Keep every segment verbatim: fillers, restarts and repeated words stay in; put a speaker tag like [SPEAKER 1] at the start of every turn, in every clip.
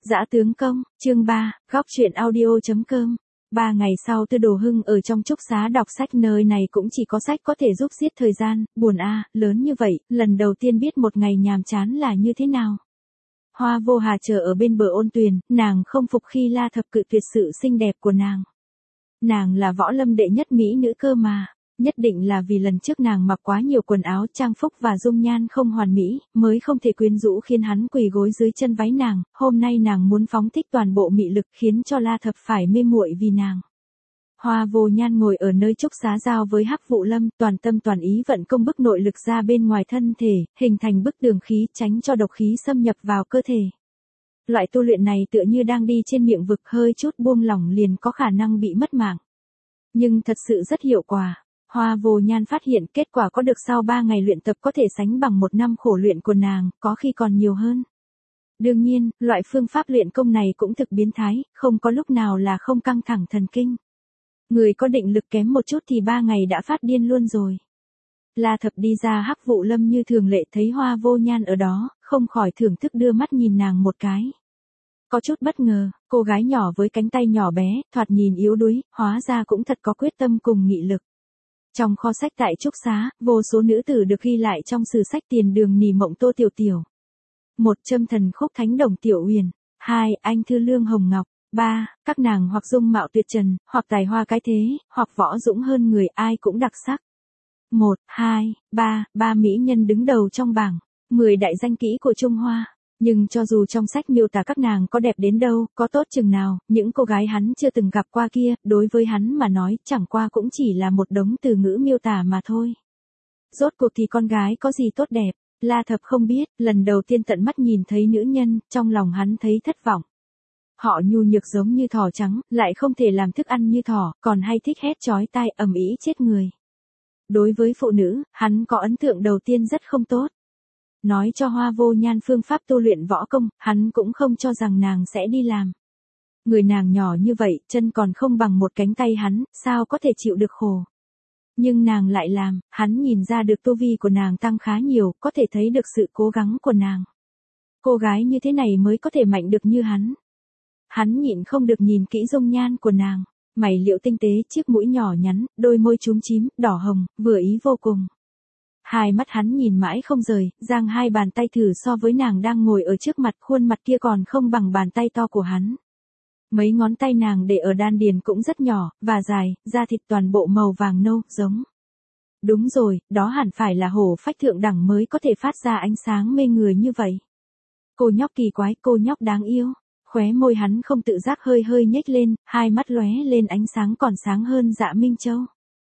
[SPEAKER 1] Dã tướng công, chương ba, góc truyện audio.com. Ba ngày sau Tư Đồ Hưng ở trong trúc xá đọc sách, nơi này cũng chỉ có sách có thể giúp giết thời gian, buồn a, lớn như vậy, lần đầu tiên biết một ngày nhàm chán là như thế nào. Hoa Vô Hà chờ ở bên bờ ôn tuyền, nàng không phục khi La Thập cự tuyệt sự xinh đẹp của nàng. Nàng là võ lâm đệ nhất mỹ nữ cơ mà. Nhất định là vì lần trước nàng mặc quá nhiều quần áo trang phúc và dung nhan không hoàn mỹ, mới không thể quyến rũ khiến hắn quỳ gối dưới chân váy nàng, hôm nay nàng muốn phóng thích toàn bộ mị lực khiến cho La Thập phải mê muội vì nàng. Hoa Vô Nhan ngồi ở nơi trúc xá giao với Hắc Vụ Lâm, toàn tâm toàn ý vận công bức nội lực ra bên ngoài thân thể, hình thành bức tường khí tránh cho độc khí xâm nhập vào cơ thể. Loại tu luyện này tựa như đang đi trên miệng vực, hơi chút buông lỏng liền có khả năng bị mất mạng. Nhưng thật sự rất hiệu quả. Hoa Vô Nhan phát hiện kết quả có được sau ba ngày luyện tập có thể sánh bằng một năm khổ luyện của nàng, có khi còn nhiều hơn. Đương nhiên, loại phương pháp luyện công này cũng thực biến thái, không có lúc nào là không căng thẳng thần kinh. Người có định lực kém một chút thì ba ngày đã phát điên luôn rồi. La Thập đi ra Hắc Vụ Lâm như thường lệ, thấy Hoa Vô Nhan ở đó, không khỏi thưởng thức đưa mắt nhìn nàng một cái. Có chút bất ngờ, cô gái nhỏ với cánh tay nhỏ bé, thoạt nhìn yếu đuối, hóa ra cũng thật có quyết tâm cùng nghị lực. Trong kho sách tại trúc xá, vô số nữ tử được ghi lại trong sử sách Tiền Đường Nỉ Mộng Tô Tiểu Tiểu. Một Châm Thần Khúc Thánh Đồng Tiểu Uyển. Hai Anh Thư Lương Hồng Ngọc. Ba Các nàng hoặc dung mạo tuyệt trần, hoặc tài hoa cái thế, hoặc võ dũng hơn người, ai cũng đặc sắc. Một, hai, ba, ba mỹ nhân đứng đầu trong bảng mười đại danh kỹ của Trung Hoa. Nhưng cho dù trong sách miêu tả các nàng có đẹp đến đâu, có tốt chừng nào, những cô gái hắn chưa từng gặp qua kia, đối với hắn mà nói, chẳng qua cũng chỉ là một đống từ ngữ miêu tả mà thôi. Rốt cuộc thì con gái có gì tốt đẹp, La Thập không biết, lần đầu tiên tận mắt nhìn thấy nữ nhân, trong lòng hắn thấy thất vọng. Họ nhu nhược giống như thỏ trắng, lại không thể làm thức ăn như thỏ, còn hay thích hét chói tai ầm ĩ chết người. Đối với phụ nữ, hắn có ấn tượng đầu tiên rất không tốt. Nói cho Hoa Vô Nhan phương pháp tu luyện võ công, hắn cũng không cho rằng nàng sẽ đi làm. Người nàng nhỏ như vậy, chân còn không bằng một cánh tay hắn, sao có thể chịu được khổ. Nhưng nàng lại làm, hắn nhìn ra được tu vi của nàng tăng khá nhiều, có thể thấy được sự cố gắng của nàng. Cô gái như thế này mới có thể mạnh được như hắn. Hắn nhịn không được nhìn kỹ dung nhan của nàng, mày liễu tinh tế, chiếc mũi nhỏ nhắn, đôi môi chúm chím, đỏ hồng, vừa ý vô cùng. Hai mắt hắn nhìn mãi không rời, giang hai bàn tay thử so với nàng đang ngồi ở trước mặt, khuôn mặt kia còn không bằng bàn tay to của hắn. Mấy ngón tay nàng để ở đan điền cũng rất nhỏ, và dài, da thịt toàn bộ màu vàng nâu, giống. Đúng rồi, đó hẳn phải là hổ phách thượng đẳng mới có thể phát ra ánh sáng mê người như vậy. Cô nhóc kỳ quái, cô nhóc đáng yêu. Khóe môi hắn không tự giác hơi hơi nhếch lên, hai mắt lóe lên ánh sáng còn sáng hơn Dạ Minh Châu.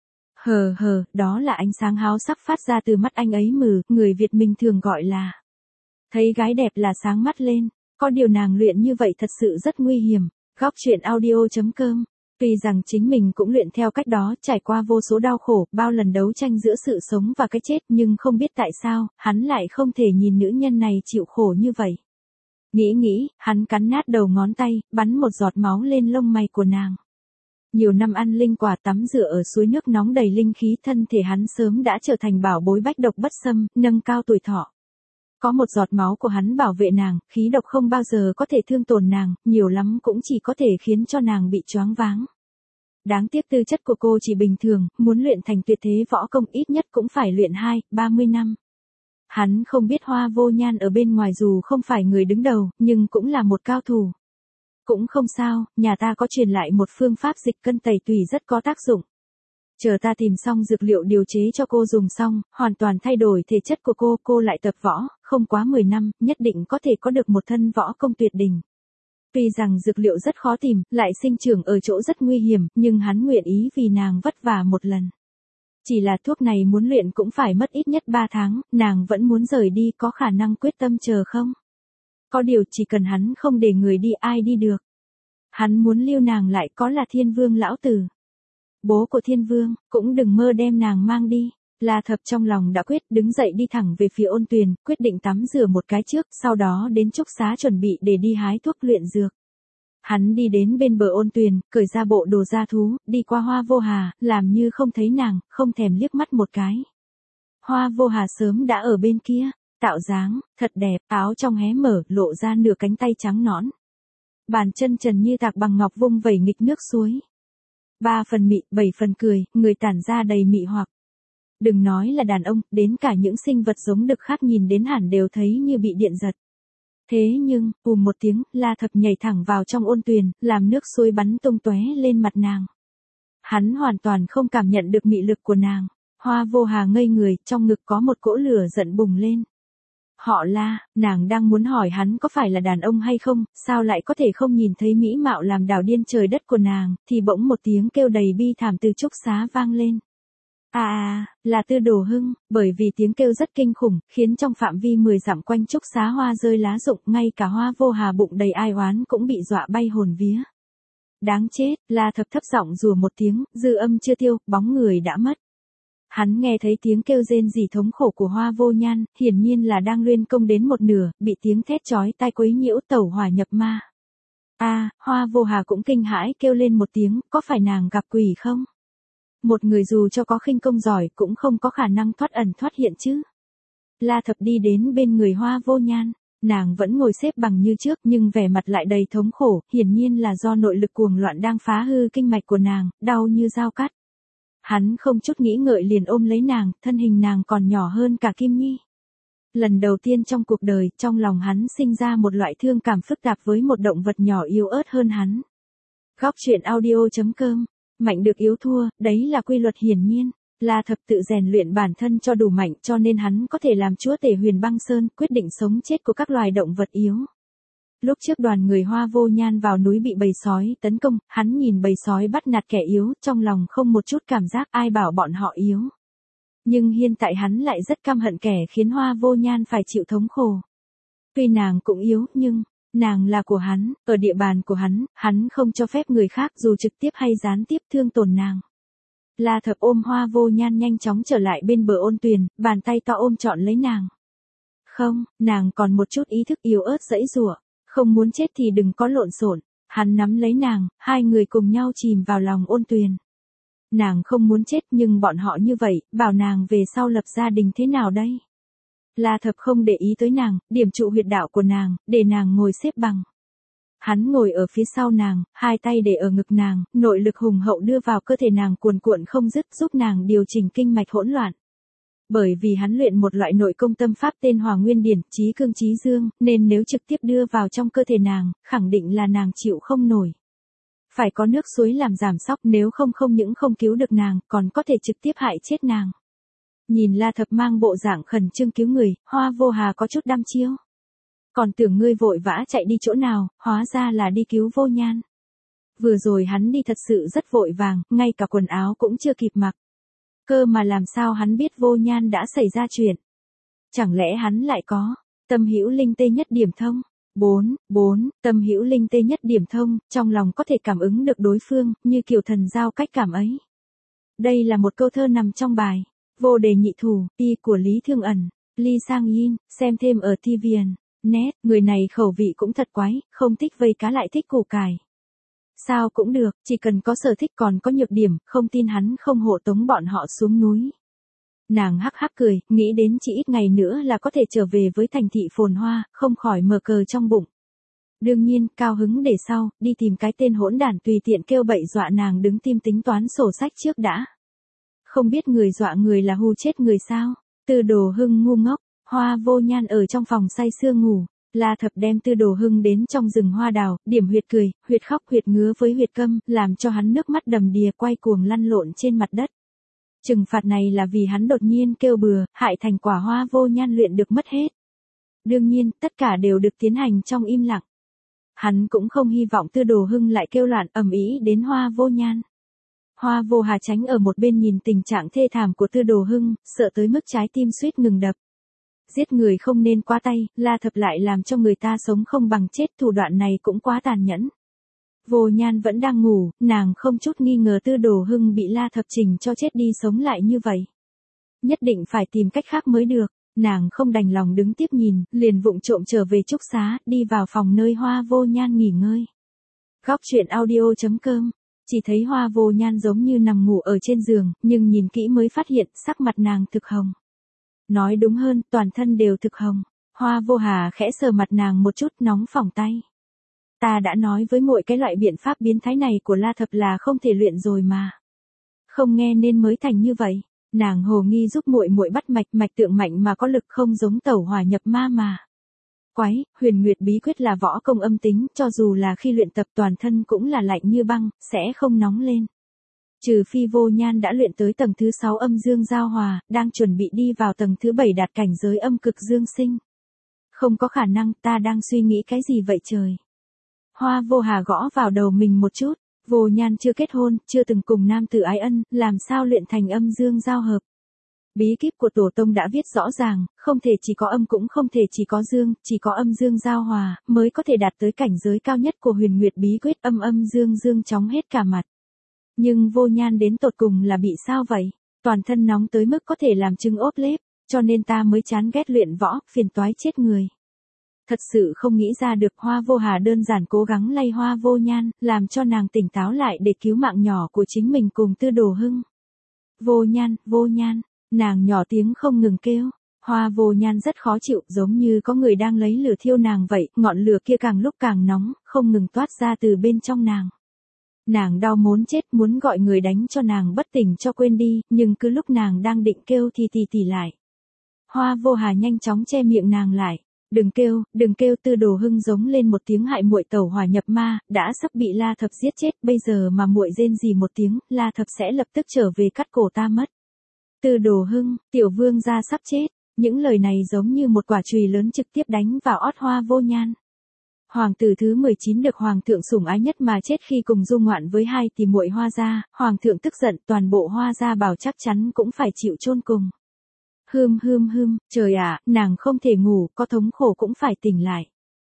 [SPEAKER 1] Hờ hờ, đó là ánh sáng háo sắc phát ra từ mắt anh ấy mừ, người Việt mình thường gọi là. Thấy gái đẹp là sáng mắt lên, có điều nàng luyện như vậy thật sự rất nguy hiểm. Góc truyện audio.com. Tuy rằng chính mình cũng luyện theo cách đó, trải qua vô số đau khổ, bao lần đấu tranh giữa sự sống và cái chết, nhưng không biết tại sao, hắn lại không thể nhìn nữ nhân này chịu khổ như vậy. Nghĩ nghĩ, hắn cắn nát đầu ngón tay, bắn một giọt máu lên lông mày của nàng. Nhiều năm ăn linh quả, tắm rửa ở suối nước nóng đầy linh khí, thân thể hắn sớm đã trở thành bảo bối bách độc bất xâm, nâng cao tuổi thọ. Có một giọt máu của hắn bảo vệ nàng, khí độc không bao giờ có thể thương tổn nàng, nhiều lắm cũng chỉ có thể khiến cho nàng bị choáng váng. Đáng tiếc tư chất của cô chỉ bình thường, muốn luyện thành tuyệt thế võ công ít nhất cũng phải luyện hai, ba mươi năm. Hắn không biết Hoa Vô Nhan ở bên ngoài dù không phải người đứng đầu, nhưng cũng là một cao thủ. Cũng không sao, nhà ta có truyền lại một phương pháp dịch cân tẩy tủy rất có tác dụng. Chờ ta tìm xong dược liệu điều chế cho cô dùng xong, hoàn toàn thay đổi thể chất của cô, cô lại tập võ, không quá mười năm, nhất định có thể có được một thân võ công tuyệt đỉnh. Tuy rằng dược liệu rất khó tìm, lại sinh trưởng ở chỗ rất nguy hiểm, nhưng hắn nguyện ý vì nàng vất vả một lần. Chỉ là thuốc này muốn luyện cũng phải mất ít nhất ba tháng, nàng vẫn muốn rời đi, có khả năng quyết tâm chờ không? Có điều chỉ cần hắn không để người đi, ai đi được. Hắn muốn lưu nàng lại, có là Thiên Vương lão tử. Bố của Thiên Vương, cũng đừng mơ đem nàng mang đi. La Thập trong lòng đã quyết, đứng dậy đi thẳng về phía ôn tuyền, quyết định tắm rửa một cái trước, sau đó đến trúc xá chuẩn bị để đi hái thuốc luyện dược. Hắn đi đến bên bờ ôn tuyền, cởi ra bộ đồ da thú, đi qua Hoa Vô Hà, làm như không thấy nàng, không thèm liếc mắt một cái. Hoa Vô Hà sớm đã ở bên kia, tạo dáng, thật đẹp, áo trong hé mở, lộ ra nửa cánh tay trắng nõn. bàn chân trần như tạc bằng ngọc vung vẩy nghịch nước suối. Ba phần mị, bảy phần cười, người tản ra đầy mị hoặc. Đừng nói là đàn ông, đến cả những sinh vật giống đực khác nhìn đến hẳn đều thấy như bị điện giật. Thế nhưng, ùm một tiếng, La Thập nhảy thẳng vào trong ôn tuyền, làm nước suối bắn tung tóe lên mặt nàng. Hắn hoàn toàn không cảm nhận được mị lực của nàng. Hoa Vô Hà ngây người, trong ngực có một cỗ lửa giận bùng lên. Họ La, nàng đang muốn hỏi hắn có phải là đàn ông hay không, sao lại có thể không nhìn thấy mỹ mạo làm đảo điên trời đất của nàng, thì bỗng một tiếng kêu đầy bi thảm từ trúc xá vang lên. À à, là Tư Đồ Hưng, bởi vì tiếng kêu rất kinh khủng, khiến trong phạm vi mười dặm quanh trúc xá hoa rơi lá rụng, ngay cả Hoa Vô Hà bụng đầy ai oán cũng bị dọa bay hồn vía. Đáng chết, La Thập thấp giọng rủa một tiếng, dư âm chưa tiêu, bóng người đã mất. Hắn nghe thấy tiếng kêu rên rỉ thống khổ của Hoa Vô Nhan, hiển nhiên là đang luyên công đến một nửa, bị tiếng thét chói tai quấy nhiễu tẩu hỏa nhập ma. A, à, Hoa Vô Hà cũng kinh hãi kêu lên một tiếng, có phải nàng gặp quỷ không? Một người dù cho có khinh công giỏi cũng không có khả năng thoát ẩn thoát hiện chứ. La Thập đi đến bên người Hoa Vô Nhan, nàng vẫn ngồi xếp bằng như trước nhưng vẻ mặt lại đầy thống khổ, hiển nhiên là do nội lực cuồng loạn đang phá hư kinh mạch của nàng, đau như dao cắt. Hắn không chút nghĩ ngợi liền ôm lấy nàng, thân hình nàng còn nhỏ hơn cả Kim Nhi. Lần đầu tiên trong cuộc đời, trong lòng hắn sinh ra một loại thương cảm phức tạp với một động vật nhỏ yếu ớt hơn hắn. Góc truyện audio chấm com, mạnh được yếu thua, đấy là quy luật hiển nhiên. La Thập tự rèn luyện bản thân cho đủ mạnh cho nên hắn có thể làm chúa tể Huyền Băng Sơn, quyết định sống chết của các loài động vật yếu. Lúc trước đoàn người Hoa Vô Nhan vào núi bị bầy sói tấn công, hắn nhìn bầy sói bắt nạt kẻ yếu, trong lòng không một chút cảm giác ai bảo bọn họ yếu. Nhưng hiện tại hắn lại rất căm hận kẻ khiến Hoa Vô Nhan phải chịu thống khổ. Tuy nàng cũng yếu, nhưng, nàng là của hắn, ở địa bàn của hắn, hắn không cho phép người khác dù trực tiếp hay gián tiếp thương tổn nàng. La Thập ôm Hoa Vô Nhan nhanh chóng trở lại bên bờ ôn tuyền, bàn tay to ôm trọn lấy nàng. Không, nàng còn một chút ý thức yếu ớt giãy giụa. Không muốn chết thì đừng có lộn xộn. Hắn nắm lấy nàng, hai người cùng nhau chìm vào lòng ôn tuyền. Nàng không muốn chết nhưng bọn họ như vậy, bảo nàng về sau lập gia đình thế nào đây? La Thập không để ý tới nàng, điểm trụ huyệt đạo của nàng, để nàng ngồi xếp bằng. Hắn ngồi ở phía sau nàng, hai tay để ở ngực nàng, nội lực hùng hậu đưa vào cơ thể nàng cuồn cuộn không dứt giúp nàng điều chỉnh kinh mạch hỗn loạn. Bởi vì hắn luyện một loại nội công tâm pháp tên Hòa Nguyên Điển, chí cương chí dương, nên nếu trực tiếp đưa vào trong cơ thể nàng, khẳng định là nàng chịu không nổi. Phải có nước suối làm giảm sóc, nếu không không những không cứu được nàng, còn có thể trực tiếp hại chết nàng. Nhìn La Thập mang bộ dạng khẩn trương cứu người, Hoa Vô Hà có chút đăm chiêu. Còn tưởng ngươi vội vã chạy đi chỗ nào, hóa ra là đi cứu Vô Nhan. Vừa rồi hắn đi thật sự rất vội vàng, ngay cả quần áo cũng chưa kịp mặc. Cơ mà làm sao hắn biết Vô Nhan đã xảy ra chuyện? Chẳng lẽ hắn lại có tâm hữu linh tê nhất điểm thông? bốn, bốn, tâm hữu linh tê nhất điểm thông, trong lòng có thể cảm ứng được đối phương, như kiểu thần giao cách cảm ấy. Đây là một câu thơ nằm trong bài Vô Đề Nhị Thủ, y của Lý Thương Ẩn, Ly Sang Yin, xem thêm ở ti vi en net, người này khẩu vị cũng thật quái, không thích vây cá lại thích củ cải. Sao cũng được, chỉ cần có sở thích còn có nhược điểm, không tin hắn không hộ tống bọn họ xuống núi. Nàng hắc hắc cười, nghĩ đến chỉ ít ngày nữa là có thể trở về với thành thị phồn hoa, không khỏi mở cờ trong bụng. Đương nhiên, cao hứng để sau, đi tìm cái tên hỗn đản tùy tiện kêu bậy dọa nàng đứng tim tính toán sổ sách trước đã. Không biết người dọa người là hù chết người sao? Tư Đồ Hưng ngu ngốc, Hoa Vô Nhan ở trong phòng say sưa ngủ. La Thập đem Tư Đồ Hưng đến trong rừng hoa đào, điểm huyệt cười, huyệt khóc huyệt ngứa với huyệt câm, làm cho hắn nước mắt đầm đìa quay cuồng lăn lộn trên mặt đất. Trừng phạt này là vì hắn đột nhiên kêu bừa, hại thành quả Hoa Vô Nhan luyện được mất hết. Đương nhiên, tất cả đều được tiến hành trong im lặng. Hắn cũng không hy vọng Tư Đồ Hưng lại kêu loạn ầm ĩ đến Hoa Vô Nhan. Hoa Vô Hà tránh ở một bên nhìn tình trạng thê thảm của Tư Đồ Hưng, sợ tới mức trái tim suýt ngừng đập. Giết người không nên quá tay, La Thập lại làm cho người ta sống không bằng chết, thủ đoạn này cũng quá tàn nhẫn. Vô Nhan vẫn đang ngủ, nàng không chút nghi ngờ Tư Đồ Hưng bị La Thập trình cho chết đi sống lại như vậy. Nhất định phải tìm cách khác mới được, nàng không đành lòng đứng tiếp nhìn, liền vụng trộm trở về trúc xá, đi vào phòng nơi Hoa Vô Nhan nghỉ ngơi. Góc truyện audio chấm com, chỉ thấy Hoa Vô Nhan giống như nằm ngủ ở trên giường, nhưng nhìn kỹ mới phát hiện sắc mặt nàng thực hồng. Nói đúng hơn, toàn thân đều thực hồng. Hoa Vô Hà khẽ sờ mặt nàng một chút, nóng phỏng tay. Ta đã nói với muội cái loại biện pháp biến thái này của La Thập là không thể luyện rồi mà. Không nghe nên mới thành như vậy. Nàng hồ nghi giúp muội muội bắt mạch, mạch tượng mạnh mà có lực không giống tẩu hỏa nhập ma mà. Quái, Huyền Nguyệt bí quyết là võ công âm tính, cho dù là khi luyện tập toàn thân cũng là lạnh như băng, sẽ không nóng lên. Trừ phi Vô Nhan đã luyện tới tầng thứ sáu âm dương giao hòa, đang chuẩn bị đi vào tầng thứ bảy đạt cảnh giới âm cực dương sinh. Không có khả năng, ta đang suy nghĩ cái gì vậy trời. Hoa Vô Hà gõ vào đầu mình một chút, Vô Nhan chưa kết hôn, chưa từng cùng nam tử ái ân, làm sao luyện thành âm dương giao hợp. Bí kíp của tổ tông đã viết rõ ràng, không thể chỉ có âm cũng không thể chỉ có dương, chỉ có âm dương giao hòa, mới có thể đạt tới cảnh giới cao nhất của Huyền Nguyệt bí quyết, âm âm dương dương chóng hết cả mặt. Nhưng Vô Nhan đến tột cùng là bị sao vậy? Toàn thân nóng tới mức có thể làm trứng ốp lép, cho nên ta mới chán ghét luyện võ, phiền toái chết người. Thật sự không nghĩ ra được. Hoa Vô Hà đơn giản cố gắng lay Hoa Vô Nhan, làm cho nàng tỉnh táo lại để cứu mạng nhỏ của chính mình cùng Tư Đồ Hưng. Vô Nhan, Vô Nhan, nàng nhỏ tiếng không ngừng kêu. Hoa Vô Nhan rất khó chịu, giống như có người đang lấy lửa thiêu nàng vậy, ngọn lửa kia càng lúc càng nóng, không ngừng toát ra từ bên trong nàng. Nàng đau muốn chết, muốn gọi người đánh cho nàng bất tỉnh cho quên đi, nhưng cứ lúc nàng đang định kêu thì tì tì lại. Hoa Vô Hà nhanh chóng che miệng nàng lại. Đừng kêu, đừng kêu. Tư Đồ Hưng giống lên một tiếng, hại muội tẩu hỏa nhập ma, đã sắp bị La Thập giết chết, bây giờ mà muội rên gì một tiếng, La Thập sẽ lập tức trở về cắt cổ ta mất. Tư Đồ Hưng, tiểu vương gia sắp chết. Những lời này giống như một quả chùy lớn trực tiếp đánh vào ót Hoa Vô Nhan. Hoàng tử thứ mười chín được hoàng thượng sủng ái nhất mà chết khi cùng du ngoạn với hai tỷ muội Hoa gia, hoàng thượng tức giận, toàn bộ Hoa gia bảo chắc chắn cũng phải chịu chôn cùng. Hưm hưm hưm, trời ạ, nàng không thể ngủ, có thống khổ cũng phải tỉnh lại.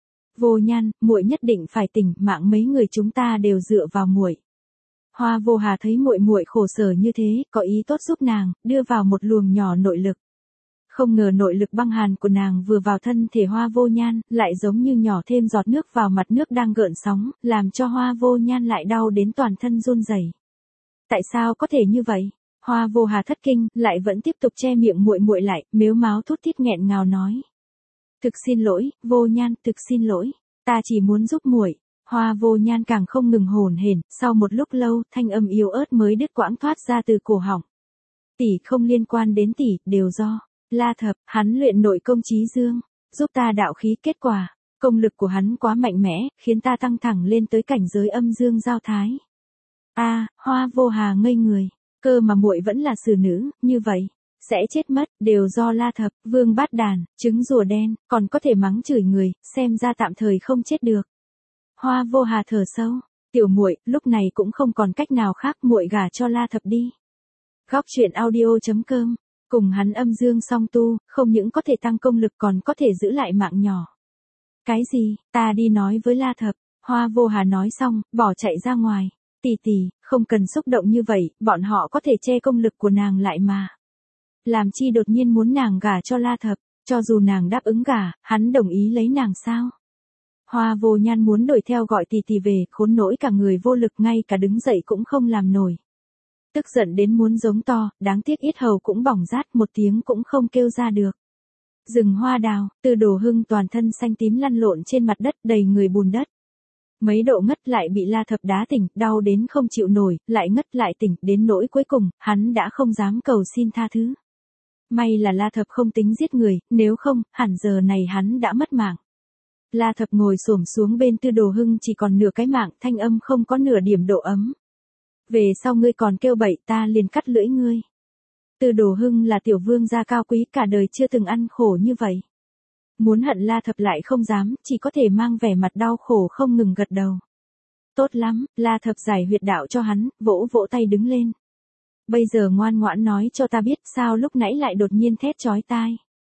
[SPEAKER 1] Vô Nhan, muội nhất định phải tỉnh, mạng mấy người chúng ta đều dựa vào muội. Hoa Vô Hà thấy muội muội khổ sở như thế, có ý tốt giúp nàng, đưa vào một luồng nhỏ nội lực. Không ngờ nội lực băng hàn của nàng vừa vào thân thể Hoa Vô Nhan, lại giống như nhỏ thêm giọt nước vào mặt nước đang gợn sóng, làm cho Hoa Vô Nhan lại đau đến toàn thân run rẩy. Tại sao có thể như vậy? Hoa Vô Hà thất kinh, lại vẫn tiếp tục che miệng muội muội lại, mếu máo thút thít nghẹn ngào nói: "Thực xin lỗi, Vô Nhan, thực xin lỗi, ta chỉ muốn giúp muội." Hoa Vô Nhan càng không ngừng hổn hển, sau một lúc lâu, thanh âm yếu ớt mới đứt quãng thoát ra từ cổ họng. "Tỷ, không liên quan đến tỷ, đều do La Thập, hắn luyện nội công chí dương, giúp ta đạo khí, kết quả, công lực của hắn quá mạnh mẽ, khiến ta tăng thẳng lên tới cảnh giới âm dương giao thái." A, Hoa Vô Hà ngây người, cơ mà muội vẫn là xử nữ, như vậy sẽ chết mất, đều do La Thập, vương bát đàn, trứng rùa đen, còn có thể mắng chửi người, xem ra tạm thời không chết được. Hoa Vô Hà thở sâu, tiểu muội, lúc này cũng không còn cách nào khác, muội gả cho La Thập đi. Góc truyện audio chấm com, cùng hắn âm dương song tu, không những có thể tăng công lực còn có thể giữ lại mạng nhỏ. Cái gì, ta đi nói với La Thập. Hoa Vô Hà nói xong, bỏ chạy ra ngoài. Tỷ tỷ, không cần xúc động như vậy, bọn họ có thể che công lực của nàng lại mà. Làm chi đột nhiên muốn nàng gả cho La Thập, cho dù nàng đáp ứng gả, hắn đồng ý lấy nàng sao? Hoa Vô Nhan muốn đuổi theo gọi tỷ tỷ về, khốn nỗi cả người vô lực, ngay cả đứng dậy cũng không làm nổi. Tức giận đến muốn giống to, đáng tiếc yết hầu cũng bỏng rát, một tiếng cũng không kêu ra được. Rừng hoa đào, Tư Đồ Hưng toàn thân xanh tím lăn lộn trên mặt đất, đầy người bùn đất. Mấy độ ngất lại bị La Thập đá tỉnh, đau đến không chịu nổi, lại ngất lại tỉnh, đến nỗi cuối cùng, hắn đã không dám cầu xin tha thứ. May là La Thập không tính giết người, nếu không, hẳn giờ này hắn đã mất mạng. La Thập ngồi xổm xuống bên Tư Đồ Hưng, chỉ còn nửa cái mạng, thanh âm không có nửa điểm độ ấm. Về sau ngươi còn kêu bậy, ta liền cắt lưỡi ngươi. Tư Đồ Hưng là tiểu vương gia cao quý, cả đời chưa từng ăn khổ như vậy. Muốn hận La Thập lại không dám, chỉ có thể mang vẻ mặt đau khổ không ngừng gật đầu. Tốt lắm, La Thập giải huyệt đạo cho hắn, vỗ vỗ tay đứng lên. Bây giờ ngoan ngoãn nói cho ta biết sao lúc nãy lại đột nhiên thét chói tai.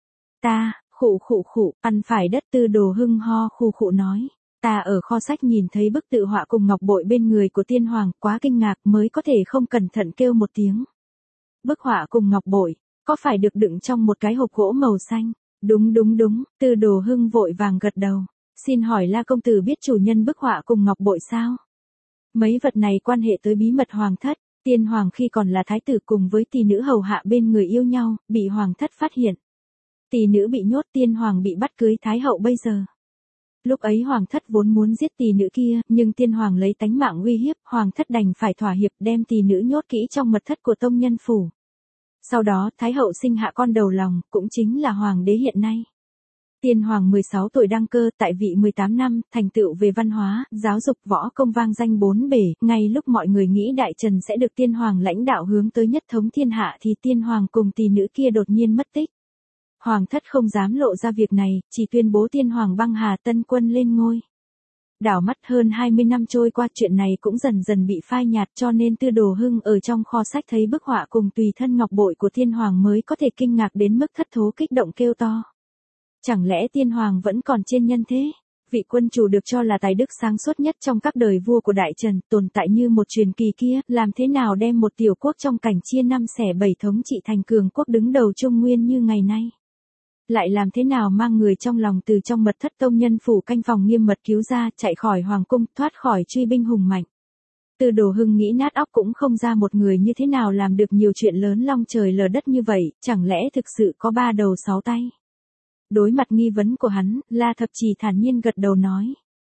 [SPEAKER 1] Ta, khụ khụ khụ, ăn phải đất. Tư Đồ Hưng ho khụ khụ nói. Ta ở kho sách nhìn thấy bức tự họa cùng ngọc bội bên người của tiên hoàng, quá kinh ngạc mới có thể không cẩn thận kêu một tiếng. Bức họa cùng ngọc bội, có phải được đựng trong một cái hộp gỗ màu xanh? Đúng đúng đúng, Tư Đồ Hưng vội vàng gật đầu. Xin hỏi La công tử biết chủ nhân bức họa cùng ngọc bội sao? Mấy vật này quan hệ tới bí mật hoàng thất, tiên hoàng khi còn là thái tử cùng với tỷ nữ hầu hạ bên người yêu nhau, bị hoàng thất phát hiện. Tỷ nữ bị nhốt, tiên hoàng bị bắt cưới thái hậu bây giờ. Lúc ấy hoàng thất vốn muốn giết tỷ nữ kia, nhưng tiên hoàng lấy tánh mạng uy hiếp, hoàng thất đành phải thỏa hiệp đem tỷ nữ nhốt kỹ trong mật thất của tông nhân phủ. Sau đó, Thái hậu sinh hạ con đầu lòng, cũng chính là hoàng đế hiện nay. Tiên hoàng mười sáu tuổi đăng cơ, tại vị mười tám năm, thành tựu về văn hóa, giáo dục, võ công vang danh bốn bể, ngay lúc mọi người nghĩ Đại Trần sẽ được tiên hoàng lãnh đạo hướng tới nhất thống thiên hạ thì tiên hoàng cùng tỷ nữ kia đột nhiên mất tích. Hoàng thất không dám lộ ra việc này, chỉ tuyên bố tiên hoàng băng hà tân quân lên ngôi. Đảo mắt hơn hai mươi năm trôi qua, chuyện này cũng dần dần bị phai nhạt, cho nên Tư Đồ Hưng ở trong kho sách thấy bức họa cùng tùy thân ngọc bội của tiên hoàng mới có thể kinh ngạc đến mức thất thố kích động kêu to. Chẳng lẽ tiên hoàng vẫn còn trên nhân thế? Vị quân chủ được cho là tài đức sáng suốt nhất trong các đời vua của Đại Trần, tồn tại như một truyền kỳ kia, làm thế nào đem một tiểu quốc trong cảnh chia năm xẻ bảy thống trị thành cường quốc đứng đầu Trung Nguyên như ngày nay? Lại làm thế nào mang người trong lòng từ trong mật thất tông nhân phủ canh phòng nghiêm mật cứu ra, chạy khỏi hoàng cung, thoát khỏi truy binh hùng mạnh? Tư Đồ Hưng nghĩ nát óc cũng không ra một người như thế nào làm được nhiều chuyện lớn long trời lở đất như vậy, chẳng lẽ thực sự có ba đầu sáu tay? Đối mặt nghi vấn của hắn, La Thập chỉ thản nhiên gật đầu nói.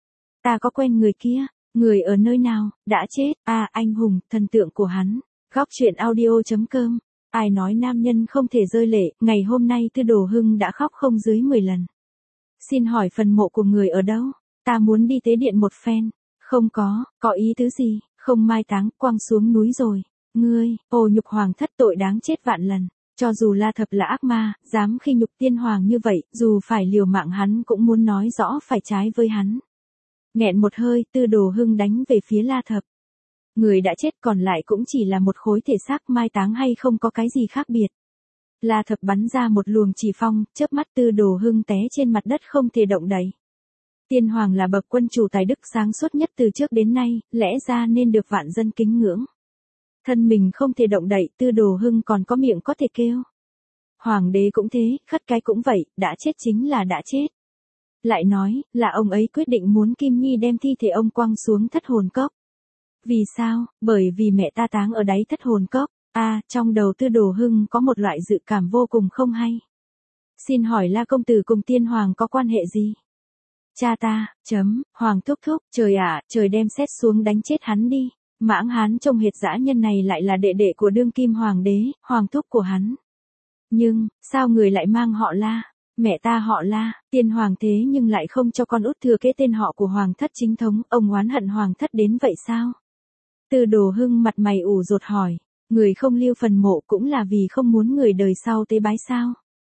[SPEAKER 1] Ta có quen người kia, người ở nơi nào, đã chết, à anh hùng, thần tượng của hắn. Góc truyện audio chấm com. Ai nói nam nhân không thể rơi lệ, ngày hôm nay Tư Đồ Hưng đã khóc không dưới mười lần. Xin hỏi phần mộ của người ở đâu? Ta muốn đi tế điện một phen. Không có, có ý tứ gì, không mai táng, quăng xuống núi rồi. Ngươi, ô nhục hoàng thất tội đáng chết vạn lần. Cho dù La Thập là ác ma, dám khi nhục tiên hoàng như vậy, dù phải liều mạng hắn cũng muốn nói rõ phải trái với hắn. Nghẹn một hơi, Tư Đồ Hưng đánh về phía La Thập. Người đã chết còn lại cũng chỉ là một khối thể xác, mai táng hay không có cái gì khác biệt. La Thập bắn ra một luồng chỉ phong, chớp mắt Tư Đồ Hưng té trên mặt đất không thể động đậy. Tiên hoàng là bậc quân chủ tài đức sáng suốt nhất từ trước đến nay, lẽ ra nên được vạn dân kính ngưỡng. Thân mình không thể động đậy, Tư Đồ Hưng còn có miệng có thể kêu. Hoàng đế cũng thế, khất cái cũng vậy, đã chết chính là đã chết. Lại nói, là ông ấy quyết định muốn Kim Nhi đem thi thể ông quăng xuống thất hồn cốc. Vì sao? Bởi vì mẹ ta táng ở đáy thất hồn cốc. À, trong đầu Tư Đồ Hưng có một loại dự cảm vô cùng không hay. Xin hỏi La công tử cùng tiên hoàng có quan hệ gì? Cha ta, chấm, hoàng thúc thúc, trời ạ, trời đem xét xuống đánh chết hắn đi. Mãng Hán trông hệt dã nhân này lại là đệ đệ của đương kim hoàng đế, hoàng thúc của hắn. Nhưng, sao người lại mang họ La? Mẹ ta họ La, tiên hoàng thế nhưng lại không cho con út thừa kế tên họ của hoàng thất chính thống, ông oán hận hoàng thất đến vậy sao? Tư Đồ Hưng mặt mày ủ rột hỏi, người không lưu phần mộ cũng là vì không muốn người đời sau tế bái sao?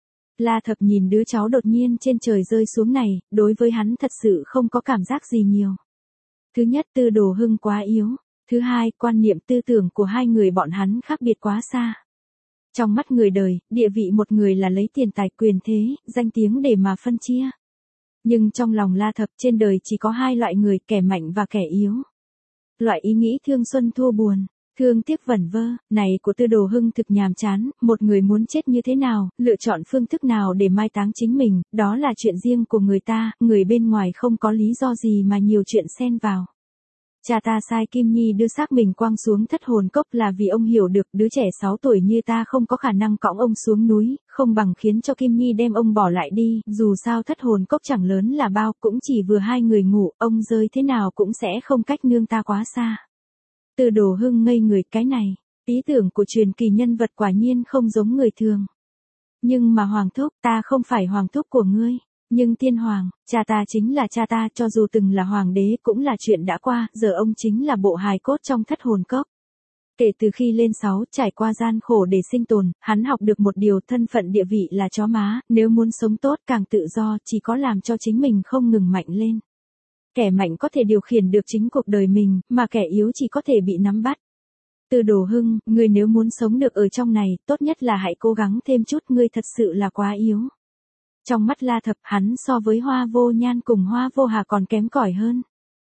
[SPEAKER 1] La Thập nhìn đứa cháu đột nhiên trên trời rơi xuống này, đối với hắn thật sự không có cảm giác gì nhiều. Thứ nhất, Tư Đồ Hưng quá yếu. Thứ hai, quan niệm tư tưởng của hai người bọn hắn khác biệt quá xa. Trong mắt người đời, địa vị một người là lấy tiền tài quyền thế, danh tiếng để mà phân chia. Nhưng trong lòng La Thập trên đời chỉ có hai loại người, kẻ mạnh và kẻ yếu. Loại ý nghĩ thương xuân thua buồn, thương tiếc vẩn vơ, này của Tư Đồ Hưng thực nhàm chán, một người muốn chết như thế nào, lựa chọn phương thức nào để mai táng chính mình, đó là chuyện riêng của người ta, người bên ngoài không có lý do gì mà nhiều chuyện xen vào. Cha ta sai Kim Nhi đưa xác mình quăng xuống thất hồn cốc là vì ông hiểu được đứa trẻ sáu tuổi như ta không có khả năng cõng ông xuống núi, không bằng khiến cho Kim Nhi đem ông bỏ lại đi, dù sao thất hồn cốc chẳng lớn là bao, cũng chỉ vừa hai người ngủ, ông rơi thế nào cũng sẽ không cách nương ta quá xa. Tư Đồ Hưng ngây người, cái này, ý tưởng của truyền kỳ nhân vật quả nhiên không giống người thường. Nhưng mà hoàng thúc, ta không phải hoàng thúc của ngươi. Nhưng tiên hoàng, cha ta chính là cha ta, cho dù từng là hoàng đế cũng là chuyện đã qua, giờ ông chính là bộ hài cốt trong thất hồn cốc. Kể từ khi lên sáu, trải qua gian khổ để sinh tồn, hắn học được một điều, thân phận địa vị là chó má, nếu muốn sống tốt càng tự do, chỉ có làm cho chính mình không ngừng mạnh lên. Kẻ mạnh có thể điều khiển được chính cuộc đời mình, mà kẻ yếu chỉ có thể bị nắm bắt. Tư Đồ Hưng, ngươi nếu muốn sống được ở trong này, tốt nhất là hãy cố gắng thêm chút, ngươi thật sự là quá yếu. Trong mắt La Thập, hắn so với Hoa Vô Nhan cùng Hoa Vô Hà còn kém cỏi hơn.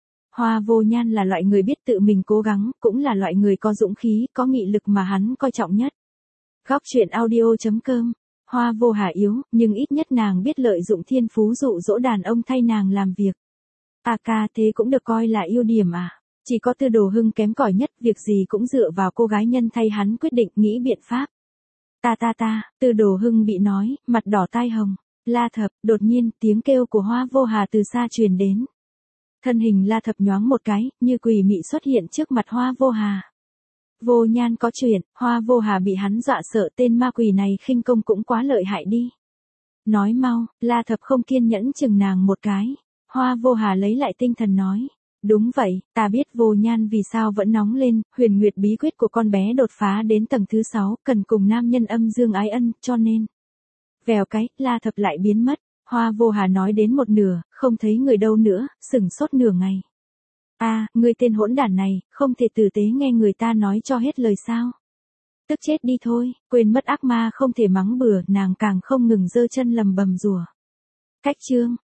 [SPEAKER 1] Hoa Vô Nhan là loại người biết tự mình cố gắng, cũng là loại người có dũng khí, có nghị lực mà hắn coi trọng nhất. Góc truyện audio chấm com. Hoa Vô Hà yếu, nhưng ít nhất nàng biết lợi dụng thiên phú dụ dỗ đàn ông thay nàng làm việc. À ca, thế cũng được coi là ưu điểm à? Chỉ có Tư Đồ Hưng kém cỏi nhất, việc gì cũng dựa vào cô gái nhân thay hắn quyết định, nghĩ biện pháp. Ta ta ta, Tư Đồ Hưng bị nói, mặt đỏ tai hồng. La Thập, đột nhiên, tiếng kêu của Hoa Vô Hà từ xa truyền đến. Thân hình La Thập nhoáng một cái, như quỷ mị xuất hiện trước mặt Hoa Vô Hà. Vô Nhan có chuyện, Hoa Vô Hà bị hắn dọa sợ, tên ma quỷ này khinh công cũng quá lợi hại đi. Nói mau, La Thập không kiên nhẫn chừng nàng một cái. Hoa Vô Hà lấy lại tinh thần nói. Đúng vậy, ta biết Vô Nhan vì sao vẫn nóng lên, huyền nguyệt bí quyết của con bé đột phá đến tầng thứ sáu, cần cùng nam nhân âm dương ái ân, cho nên. Vèo cái, La Thập lại biến mất. Hoa Vô Hà nói đến một nửa, không thấy người đâu nữa, sửng sốt nửa ngày. A, à, ngươi tên hỗn đản này, không thể tử tế nghe người ta nói cho hết lời sao? Tức chết đi thôi, quên mất ác ma không thể mắng bừa, nàng càng không ngừng giơ chân lầm bầm rủa. Cách chương